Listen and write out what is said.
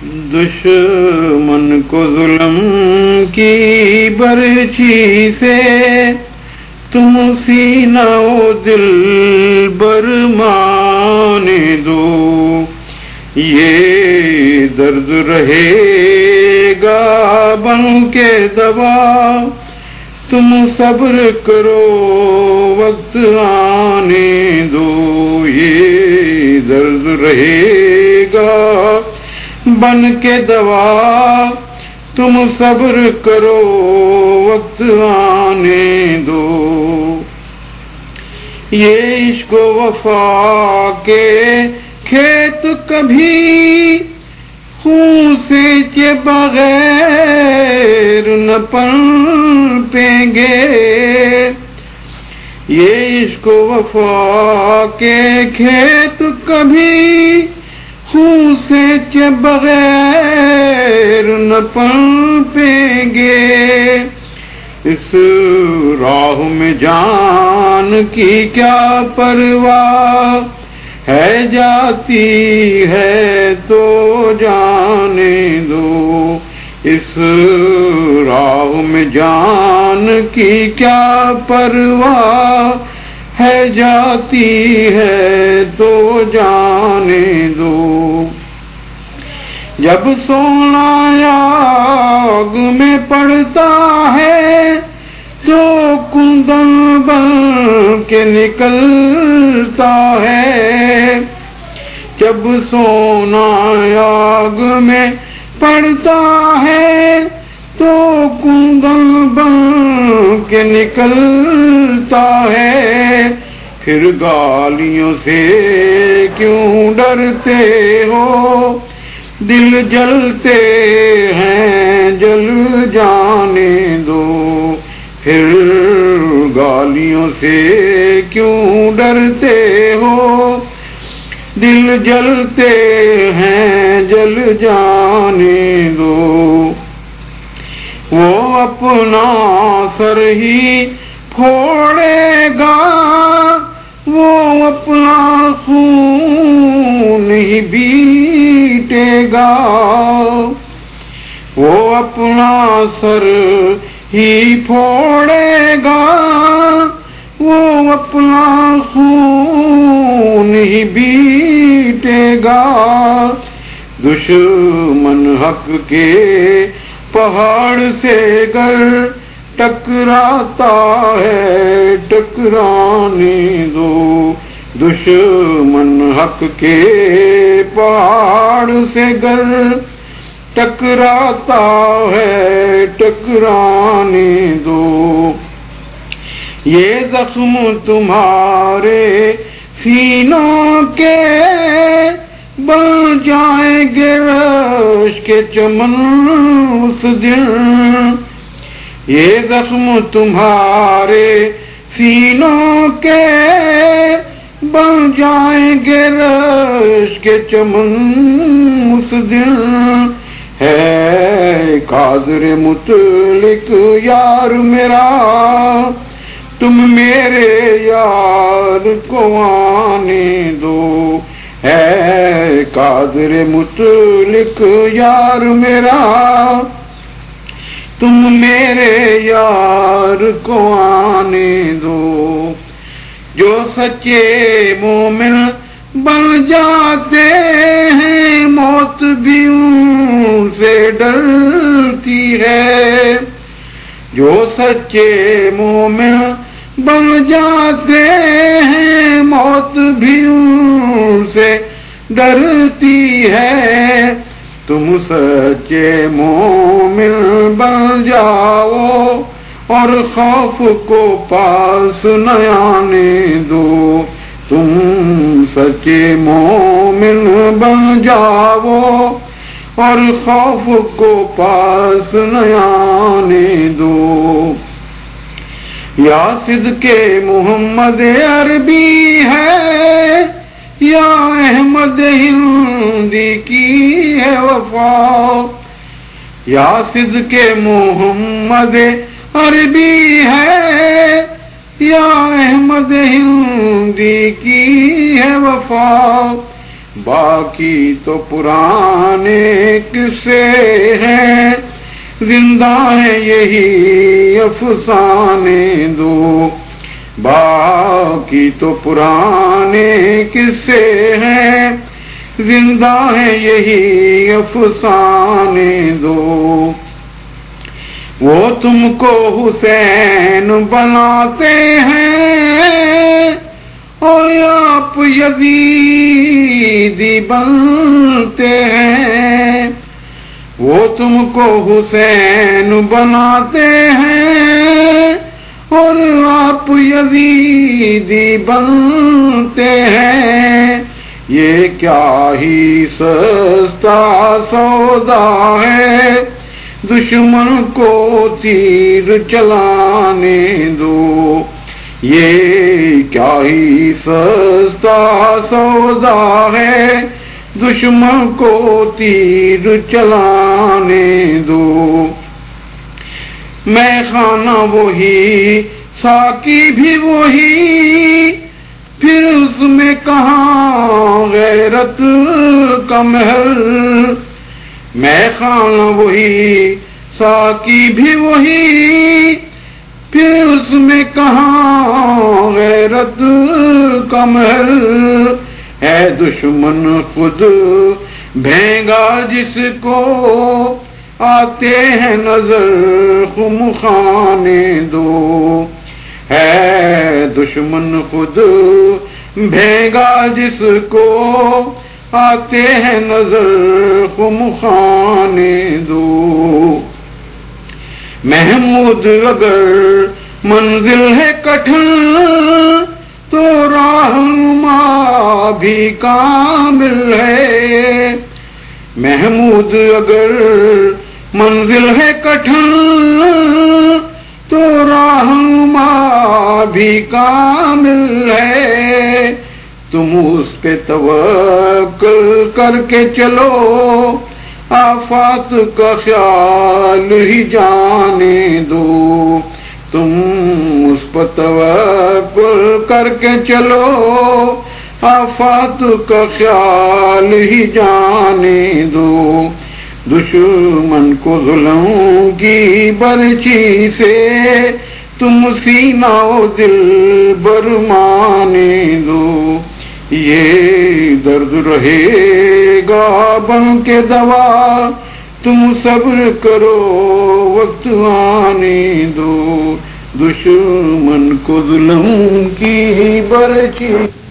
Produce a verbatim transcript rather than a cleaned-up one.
دشمن کو ظلم کی برچھی سے تم سینہ و دل برمانے دو، یہ درد رہے گا بن کے دوا، تم صبر کرو وقت آنے دو، یہ درد رہے گا بن کے دوا، تم صبر کرو وقت آنے دو، یہ عشق و وفا کے کھیت کبھی خون سے کے بغیر نہ پنپیں گے، یہ عشق و وفا کے کھیت کبھی خون سے کے بغیر نہ پنپیں گے، اس راہ میں جان کی کیا پرواہ ہے، جاتی ہے تو جانے دو، اس راہ میں جان کی کیا پرواہ ہے، جاتی ہے تو جانے دو، جب سونا آگ میں پڑتا ہے تو کندن بن کے نکلتا ہے، جب سونا آگ میں پڑتا ہے تو کندن بن کے نکلتا ہے، پھر گالیوں سے کیوں ڈرتے ہو، دل جلتے ہیں جل جانے دو، پھر گالیوں سے کیوں ڈرتے ہو، دل جلتے ہیں جل جانے دو، وہ اپنا سر ہی پھوڑے گا، وہ اپنا خون ہی بیٹے گا، وہ اپنا سر ہی پھوڑے گا، وہ اپنا خون ہی بیٹے گا، دشمن حق کے پہاڑ سے گر ٹکراتا ہے ٹکرانے دو، دشمن حق کے پہاڑ سے گر ٹکراتا ہے ٹکرانے دو، یہ زخم تمہارے سینوں کے بن جائیں گے رش کے چمن اس دن، یہ زخم تمہارے سینوں کے بن جائیں گے رش کے چمن اس دن، ہے قادر مطلق یار میرا، تم میرے یار کو آنے دو، ہے قادر مطلق یار میرا، تم میرے یار کو آنے دو، جو سچے مومن بن جاتے ہیں موت بھی ان سے ڈرتی ہے، جو سچے مومن بن جاتے ہیں موت بھی ان سے ڈرتی ہے، تم سچے مومن بن جاؤ اور خوف کو پاس نہ آنے دو، تم سچے مومن بن جاؤ اور خوف کو پاس نہ آنے دو، یا صدق محمد عربی ہے یا احمد ہندی کی ہے وفا، یا صدق محمد عربی ہے یا احمد ہندی کی ہے وفا، باقی تو پرانے قصے ہیں، زندہ ہے یہی افسانے دو۔ باقی تو پرانے قصے ہیں، زندہ ہے یہی افسانے دو۔ وہ تم کو حسین بناتے ہیں اور آپ یزیدی بنتے ہیں۔ وہ تم کو حسین بناتے ہیں اور آپ یزیدی بنتے ہیں۔ یہ کیا ہی سستا سودا ہے، دشمن کو تیر چلانے دو۔ یہ کیا ہی سستا سودا ہے، دشمن کو تیر چلانے دو۔ میں خانہ وہی، ساقی بھی وہی، پھر اس میں کہاں غیرت کا محل۔ میں خانہ وہی، ساقی بھی وہی، پھر اس میں کہاں غیرت کا محل۔ ہے دشمن خود بھینگا جس کو آتے ہیں نظر خم خانے دو۔ ہے دشمن خود بھینگا جس کو آتے ہیں نظر خم خانے دو۔ محمود اگر منزل ہے کٹھن تو رہنما بھی کامل ہے۔ محمود اگر منزل ہے کٹھن تو رہنما بھی کامل ہے۔ تم اس پہ توکل کر کے چلو، آفات کا خیال ہی جانے دو۔ تم اس پر توکل کر کے چلو، آفات کا خیال ہی جانے دو۔ دشمن کو ظلم کی برچی سے تم سینہ و دل برمانے دو۔ یہ درد رہے گا بن کے دوا، تم صبر کرو وقت آنے دو۔ دشمن کو ظلم کی برچی